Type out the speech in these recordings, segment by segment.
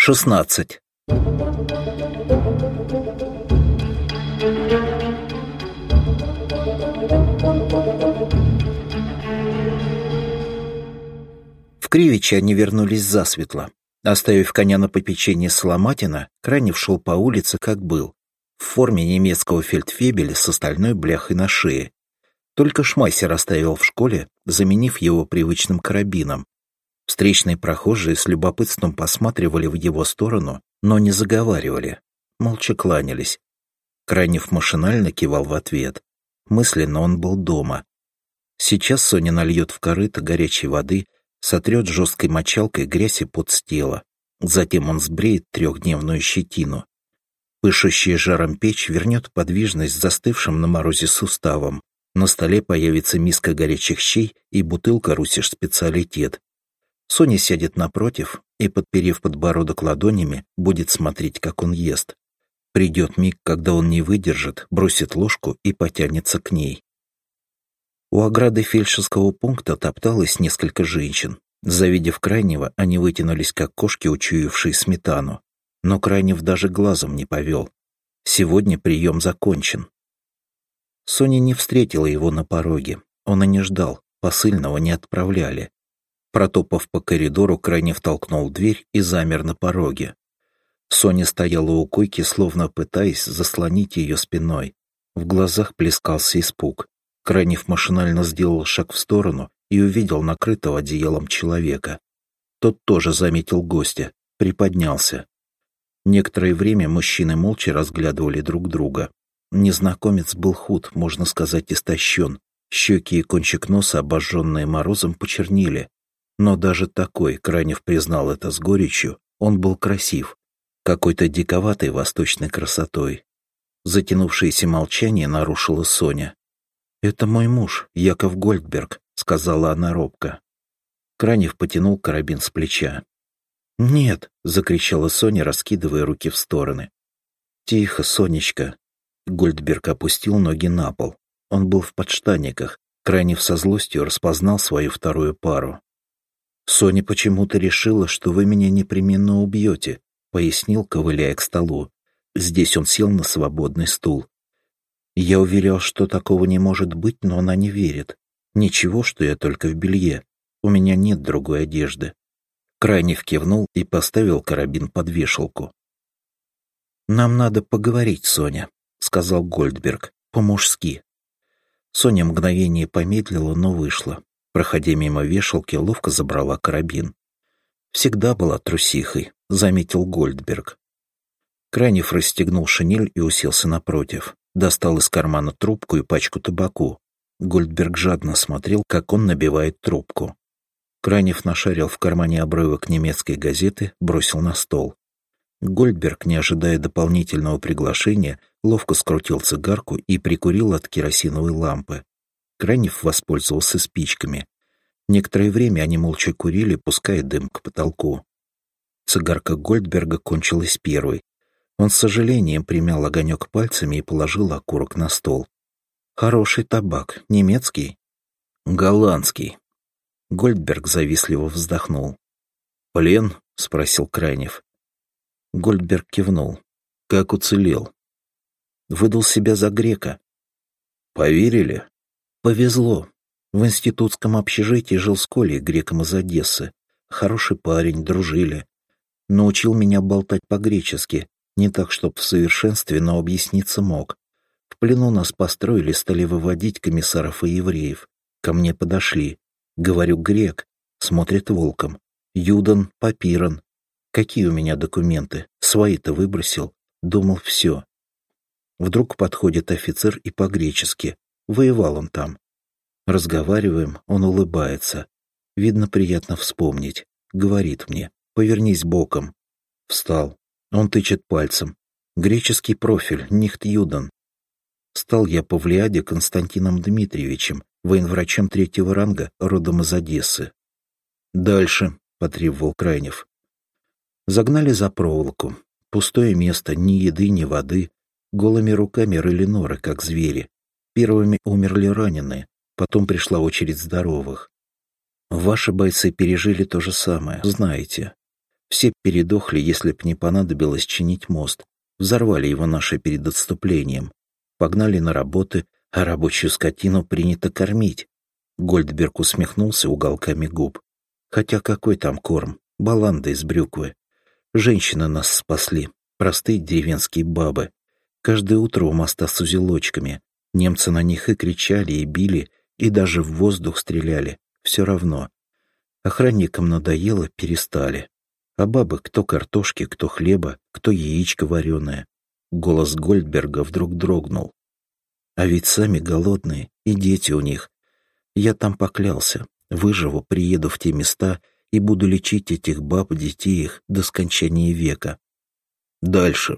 16. В Кривичи они вернулись засветло. Оставив коня на попечении Соломатина, Кранев шел по улице, как был, в форме немецкого фельдфебеля с остальной бляхой на шее. Только Шмайсер оставил в школе, заменив его привычным карабином. Встречные прохожие с любопытством посматривали в его сторону, но не заговаривали, молча кланялись. Кранев машинально кивал в ответ. Мысленно он был дома. Сейчас Соня нальет в корыто горячей воды, сотрет жесткой мочалкой грязь и пот с тела. Затем он сбреет трехдневную щетину. Пышущая жаром печь вернет подвижность застывшим на морозе суставом. На столе появится миска горячих щей и бутылка «Русиш специалитет». Соня сядет напротив и, подперев подбородок ладонями, будет смотреть, как он ест. Придет миг, когда он не выдержит, бросит ложку и потянется к ней. У ограды фельдшерского пункта топталось несколько женщин. Завидев Крайнего, они вытянулись, как кошки, учуявшие сметану. Но Крайнев даже глазом не повел. Сегодня прием закончен. Соня не встретила его на пороге. Он и не ждал, посыльного не отправляли. Протопав по коридору, Крайнев толкнул дверь и замер на пороге. Соня стояла у койки, словно пытаясь заслонить ее спиной. В глазах плескался испуг. Крайнев машинально сделал шаг в сторону и увидел накрытого одеялом человека. Тот тоже заметил гостя, приподнялся. Некоторое время мужчины молча разглядывали друг друга. Незнакомец был худ, можно сказать, истощен. Щеки и кончик носа, обожженные морозом, почернели. Но даже такой, Крайнев признал это с горечью, он был красив, какой-то диковатой восточной красотой. Затянувшееся молчание нарушила Соня. «Это мой муж, Яков Гольдберг», — сказала она робко. Крайнев потянул карабин с плеча. «Нет», — закричала Соня, раскидывая руки в стороны. «Тихо, Сонечка». Гольдберг опустил ноги на пол. Он был в подштанниках. Крайнев со злостью распознал свою вторую пару. «Соня почему-то решила, что вы меня непременно убьете», — пояснил, ковыляя к столу. Здесь он сел на свободный стул. «Я уверял, что такого не может быть, но она не верит. Ничего, что я только в белье. У меня нет другой одежды». Крайнев кивнул и поставил карабин под вешалку. «Нам надо поговорить, Соня», — сказал Гольдберг, — «по-мужски». Соня мгновение помедлила, но вышла. Проходя мимо вешалки, ловко забрала карабин. «Всегда была трусихой», — заметил Гольдберг. Крайнев расстегнул шинель и уселся напротив. Достал из кармана трубку и пачку табаку. Гольдберг жадно смотрел, как он набивает трубку. Крайнев нашарил в кармане обрывок немецкой газеты, бросил на стол. Гольдберг, не ожидая дополнительного приглашения, ловко скрутил цигарку и прикурил от керосиновой лампы. Крайнев воспользовался спичками. Некоторое время они молча курили, пуская дым к потолку. Цигарка Гольдберга кончилась первой. Он с сожалением примял огонек пальцами и положил окурок на стол. «Хороший табак. Немецкий?» «Голландский». Гольдберг завистливо вздохнул. «Плен?» — спросил Крайнев. Гольдберг кивнул. «Как уцелел?» «Выдал себя за грека». «Поверили?» «Повезло. В институтском общежитии жил с Колей, греком из Одессы. Хороший парень, дружили. Научил меня болтать по-гречески, не так, чтоб в совершенстве, но объясниться мог. В плену нас построили, стали выводить комиссаров и евреев. Ко мне подошли. Говорю, грек. Смотрит волком. Юдан, Папирон. Какие у меня документы? Свои-то выбросил. Думал, все. Вдруг подходит офицер и по-гречески. Воевал он там. Разговариваем, он улыбается. Видно, приятно вспомнить. Говорит мне, повернись боком. Встал. Он тычет пальцем. Греческий профиль, нихт Юдан. Стал я Павлиаде Константином Дмитриевичем, военврачом 3-го ранга, родом из Одессы. «Дальше», — потребовал Крайнев. Загнали за проволоку. Пустое место, ни еды, ни воды. Голыми руками рыли норы, как звери. Первыми умерли раненые, потом пришла очередь здоровых. Ваши бойцы пережили то же самое, знаете. Все передохли, если б не понадобилось чинить мост. Взорвали его наши перед отступлением. Погнали на работы, а рабочую скотину принято кормить. Гольдберг усмехнулся уголками губ. Хотя какой там корм? Баланда из брюквы. Женщины нас спасли. Простые деревенские бабы. Каждое утро у моста с узелочками. Немцы на них и кричали, и били, и даже в воздух стреляли. Все равно. Охранникам надоело, перестали. А бабы кто картошки, кто хлеба, кто яичко вареное. Голос Гольдберга вдруг дрогнул. А ведь сами голодные, и дети у них. Я там поклялся. Выживу, приеду в те места и буду лечить этих баб, детей их до скончания века. Дальше.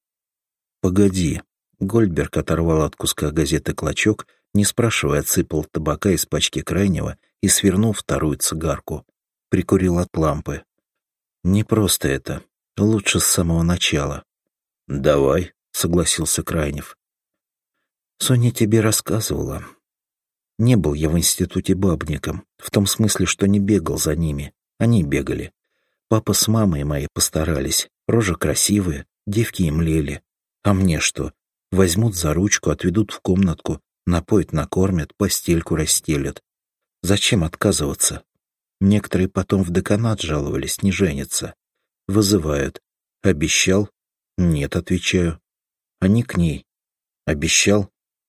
Погоди. Гольдберг оторвал от куска газеты клочок, не спрашивая, отсыпал табака из пачки крайнего и свернул вторую цигарку. Прикурил от лампы. Не просто это. Лучше с самого начала. «Давай», — согласился Крайнев. «Соня тебе рассказывала. Не был я в институте бабником, в том смысле, что не бегал за ними. Они бегали. Папа с мамой моей постарались. Рожи красивые, девки им млели. А мне что? Возьмут за ручку, отведут в комнатку, напоят, накормят, постельку расстелят. Зачем отказываться? Некоторые потом в деканат жаловались, не женятся. Вызывают. Обещал? Нет, отвечаю. Они к ней. Обещал?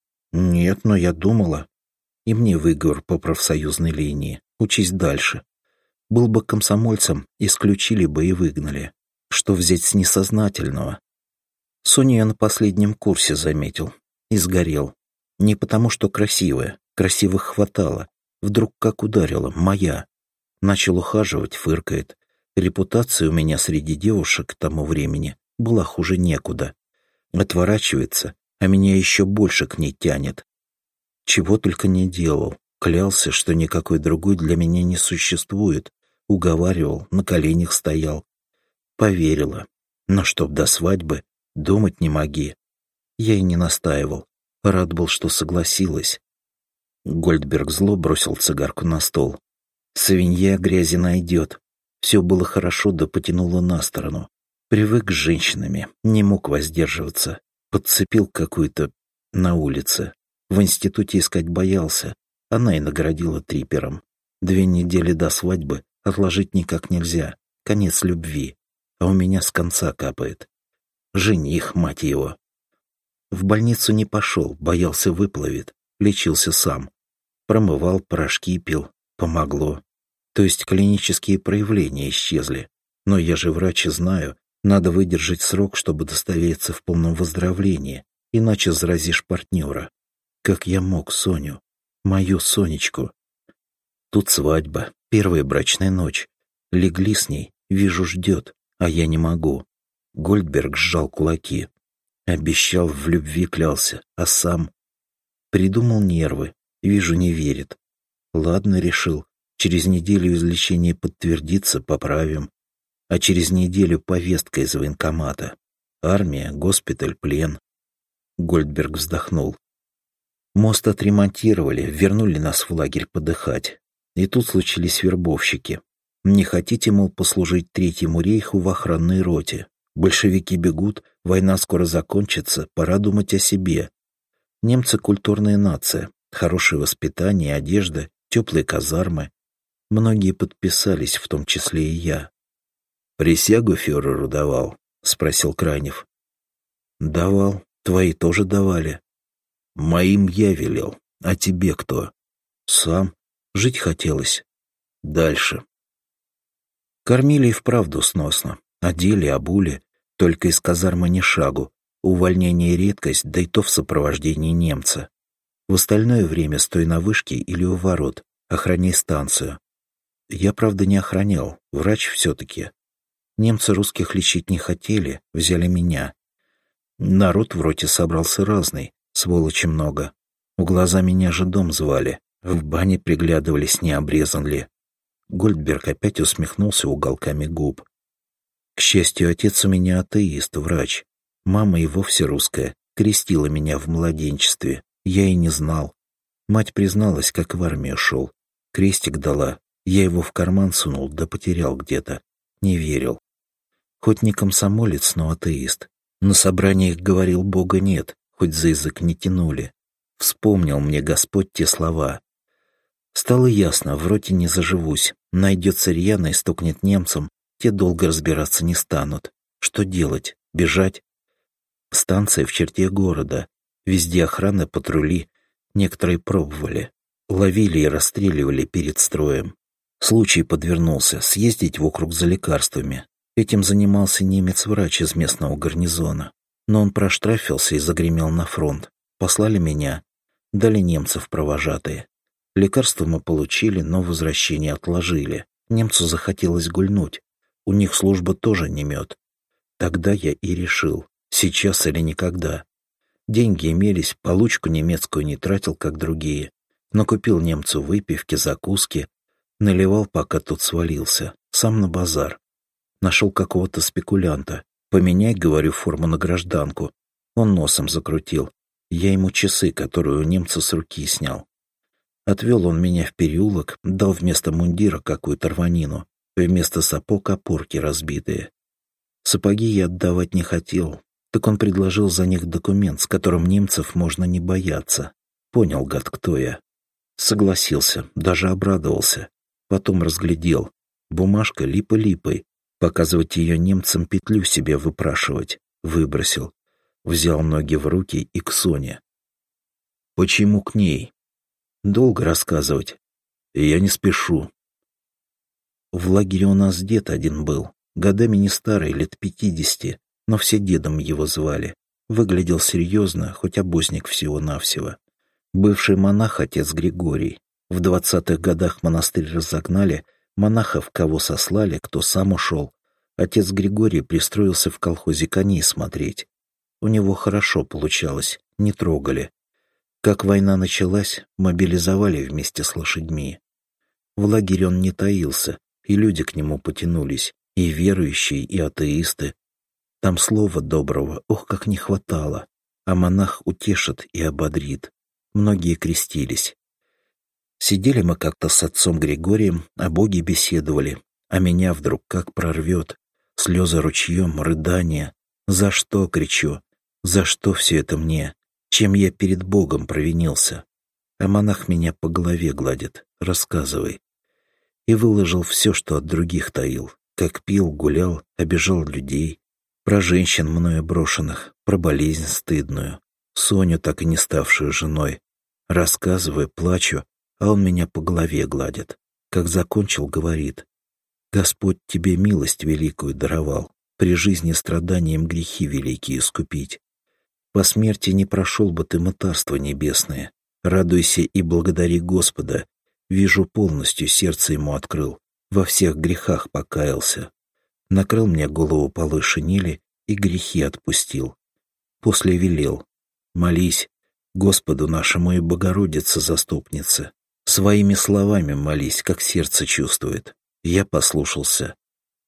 Нет, но я думала. И мне выговор по профсоюзной линии. Учись дальше. Был бы комсомольцем, исключили бы и выгнали. Что взять с несознательного? Соню я на последнем курсе заметил. И сгорел. Не потому, что красивая. Красивых хватало. Вдруг как ударила. Моя. Начал ухаживать, фыркает. Репутация у меня среди девушек к тому времени была хуже некуда. Отворачивается, а меня еще больше к ней тянет. Чего только не делал. Клялся, что никакой другой для меня не существует. Уговаривал, на коленях стоял. Поверила. Но чтоб до свадьбы, думать не моги. Я и не настаивал. Рад был, что согласилась. Гольдберг зло бросил цигарку на стол. Свинья грязи найдет. Все было хорошо, да потянуло на сторону. Привык с женщинами, не мог воздерживаться. Подцепил какую-то на улице. В институте искать боялся. Она и наградила трипером. 2 недели до свадьбы отложить никак нельзя. Конец любви. А у меня с конца капает. Жених, мать его. В больницу не пошел, боялся выплывет. Лечился сам. Промывал, порошки пил. Помогло. То есть клинические проявления исчезли. Но я же врач и знаю, надо выдержать срок, чтобы удостовериться в полном выздоровлении, иначе заразишь партнера. Как я мог Соню? Мою Сонечку. Тут свадьба, первая брачная ночь. Легли с ней, вижу, ждет, а я не могу. Гольдберг сжал кулаки. Обещал, в любви клялся, а сам... Придумал нервы, вижу, не верит. Ладно, решил, через неделю излечение подтвердится, поправим. А через неделю повестка из военкомата. Армия, госпиталь, плен. Гольдберг вздохнул. Мост отремонтировали, вернули нас в лагерь подыхать. И тут случились вербовщики. Не хотите, мол, послужить Третьему рейху в охранной роте? Большевики бегут, война скоро закончится, пора думать о себе. Немцы — культурная нация, хорошее воспитание, одежда, теплые казармы. Многие подписались, в том числе и я. «Присягу фюреру давал?» — спросил Крайнев. «Давал. Твои тоже давали». «Моим я велел. А тебе кто?» «Сам. Жить хотелось. Дальше». Кормили и вправду сносно. Одели, обули. Только из казармы ни шагу. Увольнение — редкость, да и то в сопровождении немца. В остальное время стой на вышке или у ворот. Охраняй станцию. Я, правда, не охранял. Врач все-таки. Немцы русских лечить не хотели, взяли меня. Народ в роте собрался разный, сволочи много. В глаза меня же дом звали, в бане приглядывались, не обрезан ли. Гольдберг опять усмехнулся уголками губ. К счастью, отец у меня атеист, врач. Мама и вовсе русская, крестила меня в младенчестве. Я и не знал. Мать призналась, как в армию шел. Крестик дала, я его в карман сунул, да потерял где-то. Не верил. Хоть не комсомолец, но атеист. На собраниях говорил, Бога нет, хоть за язык не тянули. Вспомнил мне Господь те слова. Стало ясно, в роте не заживусь. Найдется рьяно и стукнет немцам, те долго разбираться не станут. Что делать? Бежать? Станция в черте города. Везде охрана, патрули. Некоторые пробовали. Ловили и расстреливали перед строем. Случай подвернулся съездить в округ за лекарствами. Этим занимался немец-врач из местного гарнизона. Но он проштрафился и загремел на фронт. Послали меня. Дали немцев провожатые. Лекарства мы получили, но возвращение отложили. Немцу захотелось гульнуть. У них служба тоже не мед. Тогда я и решил, сейчас или никогда. Деньги имелись, получку немецкую не тратил, как другие. Но купил немцу выпивки, закуски. Наливал, пока тот свалился. Сам на базар. Нашел какого-то спекулянта. Поменяй, говорю, форму на гражданку. Он носом закрутил. Я ему часы, которые у немца с руки снял. Отвел он меня в переулок, дал вместо мундира какую-то рванину, вместо сапог опорки разбитые. Сапоги я отдавать не хотел, так он предложил за них документ, с которым немцев можно не бояться. Понял, гад, кто я. Согласился, даже обрадовался. Потом разглядел. Бумажка липа-липой. Показывать ее немцам петлю себе выпрашивать. Выбросил. Взял ноги в руки и к Соне. Почему к ней? Долго рассказывать. Я не спешу. В лагере у нас дед один был. Годами не старый, лет 50, но все дедом его звали. Выглядел серьезно, хоть обозник всего-навсего. Бывший монах отец Григорий. В 20-х годах монастырь разогнали, монахов кого сослали, кто сам ушел. Отец Григорий пристроился в колхозе коней смотреть. У него хорошо получалось, не трогали. Как война началась, мобилизовали вместе с лошадьми. В лагере он не таился, и люди к нему потянулись, и верующие, и атеисты. Там слова доброго, ох, как не хватало, а монах утешит и ободрит. Многие крестились. Сидели мы как-то с отцом Григорием, о Боге беседовали, а меня вдруг как прорвет. Слезы ручьем, рыдания. «За что?» — кричу. «За что все это мне? Чем я перед Богом провинился?» А монах меня по голове гладит. «Рассказывай». И выложил все, что от других таил. Как пил, гулял, обижал людей. Про женщин мною брошенных, про болезнь стыдную. Соню, так и не ставшую женой. Рассказываю, плачу, а он меня по голове гладит. Как закончил, говорит: «Господь тебе милость великую даровал, при жизни страданием грехи великие искупить. По смерти не прошел бы ты мытарство небесное. Радуйся и благодари Господа. Вижу, полностью сердце ему открыл, во всех грехах покаялся. Накрыл мне голову полой шинели и грехи отпустил. После велел: молись Господу нашему и Богородице заступнице. Своими словами молись, как сердце чувствует». Я послушался.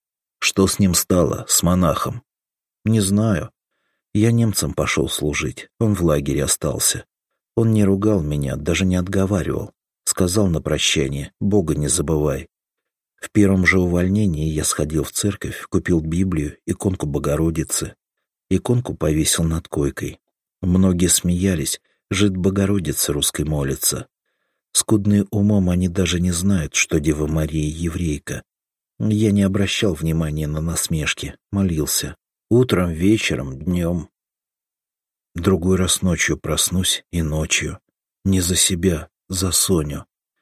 Что с ним стало, с монахом? Не знаю. Я немцам пошел служить, он в лагере остался. Он не ругал меня, даже не отговаривал. Сказал на прощание: Бога не забывай. В первом же увольнении я сходил в церковь, купил Библию, иконку Богородицы. Иконку повесил над койкой. Многие смеялись, жид Богородицы русской молится. Скудные умом они даже не знают, что Дева Мария еврейка. Я не обращал внимания на насмешки, молился. Утром, вечером, днем. Другой раз ночью проснусь и ночью. Не за себя, за Соню.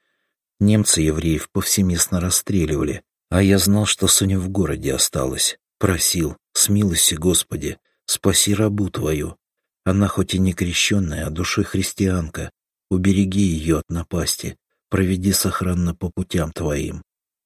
Немцы евреев повсеместно расстреливали, а я знал, что Соня в городе осталась. Просил: смилуйся, Господи, спаси рабу твою. Она хоть и не крещенная, а душой христианка. Убереги ее от напасти, проведи сохранно по путям твоим.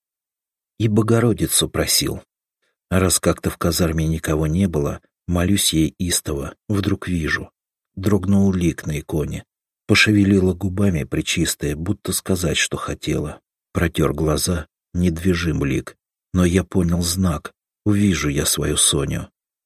И Богородицу просил. А раз как-то в казарме никого не было, молюсь ей истово, вдруг вижу. Дрогнул лик на иконе. Пошевелила губами пречистая, будто сказать, что хотела. Протер глаза, недвижим лик. Но я понял знак. Увижу я свою Соню.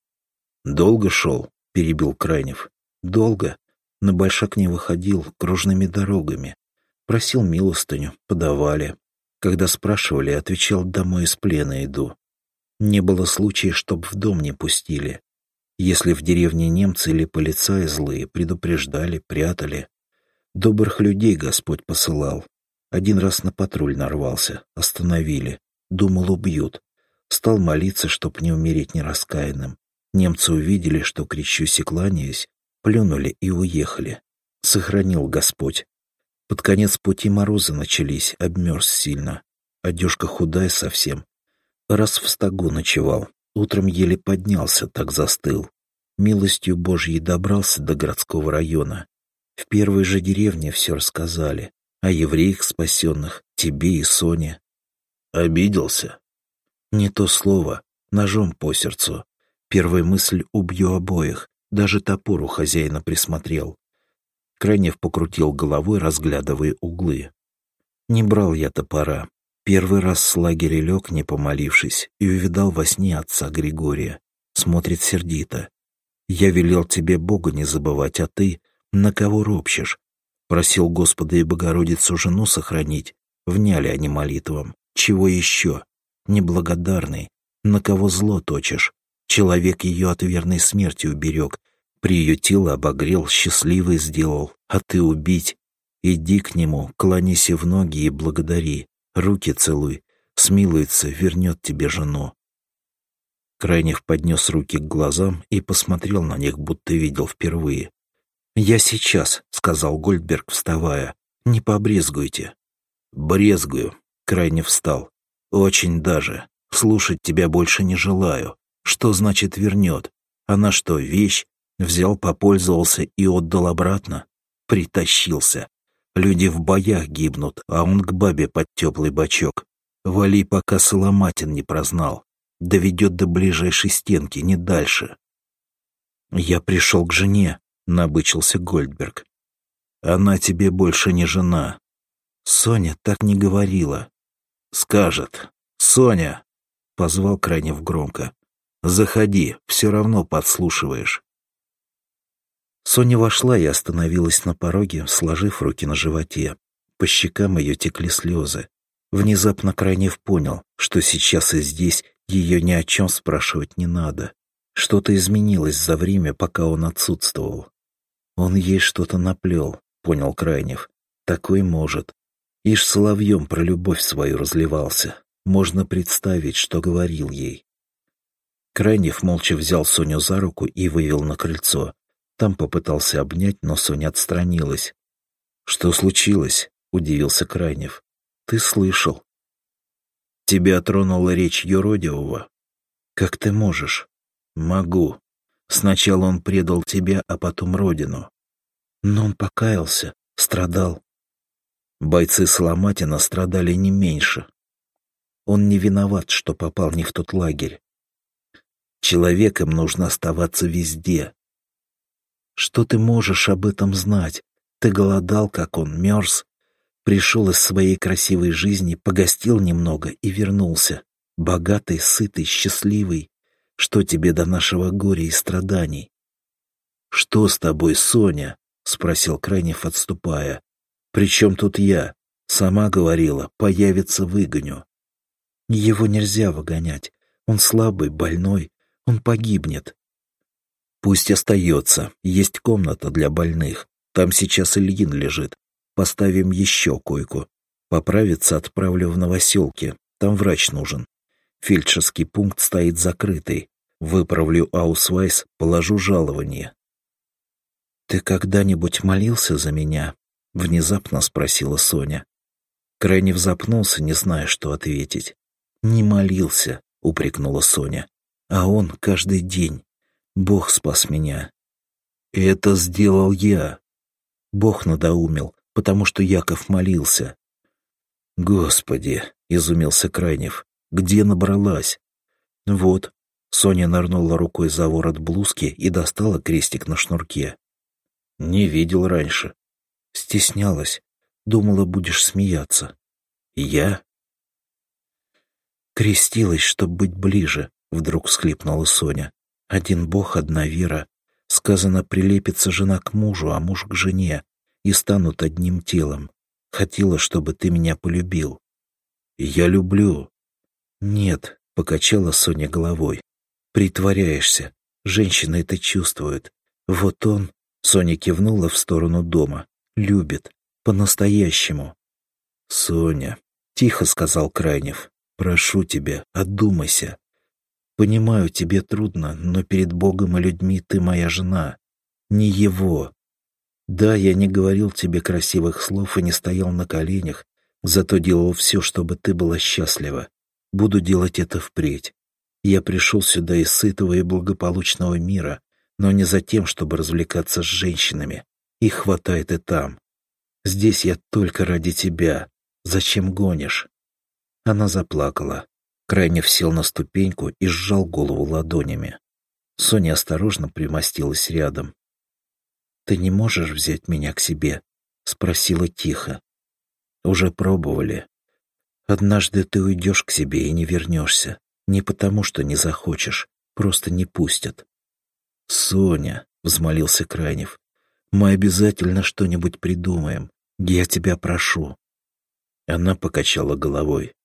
«Долго шел?» — перебил Крайнев. «Долго. На Большак не выходил, кружными дорогами. Просил милостыню, подавали. Когда спрашивали, отвечал: домой из плена иду. Не было случая, чтоб в дом не пустили. Если в деревне немцы или полицаи злые, предупреждали, прятали. Добрых людей Господь посылал. Один раз на патруль нарвался, остановили. Думал, убьют. Стал молиться, чтоб не умереть нераскаянным. Немцы увидели, что крещусь и кланяюсь, плюнули и уехали. Сохранил Господь. Под конец пути морозы начались, обмерз сильно. Одежка худая совсем. Раз в стогу ночевал. Утром еле поднялся, так застыл. Милостью Божьей добрался до городского района. В первой же деревне все рассказали. О евреях спасенных, тебе и Соне. Обиделся? Не то слово. Ножом по сердцу. Первая мысль — убью обоих. Даже топор у хозяина присмотрел. Крайнев покрутил головой, разглядывая углы. Не брал я топора. Первый раз с лагеря лег, не помолившись, и увидал во сне отца Григория. Смотрит сердито. «Я велел тебе Бога не забывать, а ты на кого ропщешь? Просил Господа и Богородицу жену сохранить. Вняли они молитвам. Чего еще? Неблагодарный. На кого зло точишь? Человек ее от верной смерти уберег. Приютил, обогрел, счастливый сделал. А ты убить? Иди к нему, кланяйся в ноги и благодари. Руки целуй. Смилуется, вернет тебе жену». Крайнев поднес руки к глазам и посмотрел на них, будто видел впервые. «Я сейчас», — сказал Гольдберг, вставая. «Не побрезгуйте». «Брезгую», — Крайнев встал. «Очень даже. Слушать тебя больше не желаю. Что значит вернет? Она что, вещь? Взял, попользовался и отдал обратно? Притащился. Люди в боях гибнут, а он к бабе под теплый бочок. Вали, пока Соломатин не прознал. Доведет до ближайшей стенки, не дальше». «Я пришел к жене», — набычился Гольдберг. «Она тебе больше не жена». «Соня так не говорила». «Скажет. Соня!» — позвал Крайнев громко. «Заходи, все равно подслушиваешь». Соня вошла и остановилась на пороге, сложив руки на животе. По щекам ее текли слезы. Внезапно Крайнев понял, что сейчас и здесь ее ни о чем спрашивать не надо. Что-то изменилось за время, пока он отсутствовал. Он ей что-то наплел, понял Крайнев. Такой может. Ишь соловьем про любовь свою разливался. Можно представить, что говорил ей. Крайнев молча взял Соню за руку и вывел на крыльцо. Там попытался обнять, но Соня отстранилась. «Что случилось?» — удивился Крайнев. «Ты слышал». «Тебя тронула речь юродивого?» «Как ты можешь?» «Могу. Сначала он предал тебя, а потом родину». «Но он покаялся, страдал». «Бойцы Соломатина страдали не меньше. Он не виноват, что попал не в тот лагерь. Человеком нужно оставаться везде». «Что ты можешь об этом знать? Ты голодал, как он, мерз. Пришел из своей красивой жизни, погостил немного и вернулся. Богатый, сытый, счастливый. Что тебе до нашего горя и страданий?» «Что с тобой, Соня?» — спросил Крайнев, отступая. «При чем тут я? Сама говорила, появится, выгоню». «Его нельзя выгонять. Он слабый, больной. Он погибнет». «Пусть остается. Есть комната для больных. Там сейчас Ильин лежит. Поставим еще койку. Поправиться отправлю в Новоселки. Там врач нужен. Фельдшерский пункт стоит закрытый. Выправлю аусвайс, положу жалование». «Ты когда-нибудь молился за меня?» — внезапно спросила Соня. Крайнев запнулся, не зная, что ответить. «Не молился», — упрекнула Соня. «А он каждый день. Бог спас меня». «Это сделал я». «Бог надоумил, потому что Яков молился». «Господи!» — изумился Крайнев. «Где набралась?» «Вот». Соня нырнула рукой за ворот блузки и достала крестик на шнурке. «Не видел раньше». «Стеснялась. Думала, будешь смеяться». «Я?» «Крестилась, чтоб быть ближе», — вдруг всхлипнула Соня. «Один Бог, одна вера. Сказано, прилепится жена к мужу, а муж к жене, и станут одним телом. Хотела, чтобы ты меня полюбил». «Я люблю». «Нет, Покачала Соня головой. Притворяешься. Женщина это чувствует. Вот он, Соня кивнула в сторону дома, любит. По-настоящему. Соня, тихо сказал Крайнев, прошу тебя, одумайся. Понимаю, тебе трудно, но перед Богом и людьми ты моя жена. Не его. Да, я не говорил тебе красивых слов и не стоял на коленях, зато делал все, чтобы ты была счастлива. Буду делать это впредь. Я пришел сюда из сытого и благополучного мира, но не за тем, чтобы развлекаться с женщинами. Их хватает и там. Здесь я только ради тебя. Зачем гонишь?» Она заплакала. Крайнев сел на ступеньку и сжал голову ладонями. Соня осторожно примостилась рядом. «Ты не можешь взять меня к себе?» — спросила тихо. «Уже пробовали. Однажды ты уйдешь к себе и не вернешься. Не потому, что не захочешь, просто не пустят». «Соня», — взмолился Крайнев, — «мы обязательно что-нибудь придумаем. Я тебя прошу». Она покачала головой.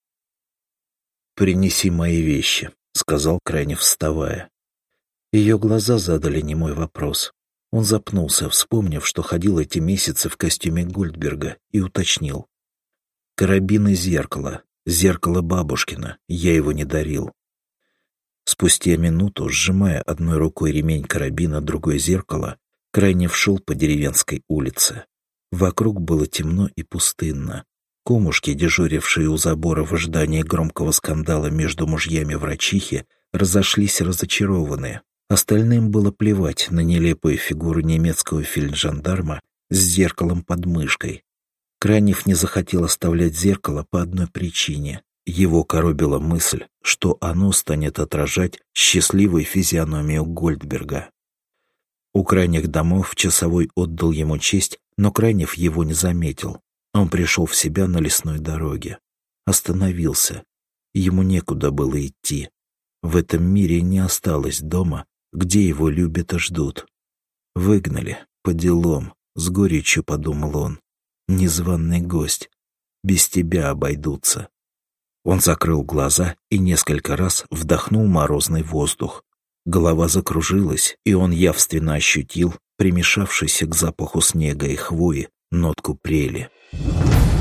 «Принеси мои вещи», — сказал Крайнев, вставая. Ее глаза задали немой вопрос. Он запнулся, вспомнив, что ходил эти месяцы в костюме Гольдберга, и уточнил. «Карабин и зеркало. Зеркало бабушкина. Я его не дарил». Спустя минуту, сжимая одной рукой ремень карабина, другой зеркало, Крайнев шел по деревенской улице. Вокруг было темно и пустынно. Кумушки, дежурившие у забора в ожидании громкого скандала между мужьями врачихи, разошлись разочарованные. Остальным было плевать на нелепую фигуру немецкого фельджандарма с зеркалом под мышкой. Крайнев не захотел оставлять зеркало по одной причине. Его коробила мысль, что оно станет отражать счастливую физиономию Гольдберга. У крайних домов часовой отдал ему честь, но Крайнев его не заметил. Он пришел в себя на лесной дороге. Остановился. Ему некуда было идти. В этом мире не осталось дома, где его любят и ждут. Выгнали, по делам, с горечью подумал он. Незваный гость. Без тебя обойдутся. Он закрыл глаза и несколько раз вдохнул морозный воздух. Голова закружилась, и он явственно ощутил примешавшийся к запаху снега и хвои нотку прели.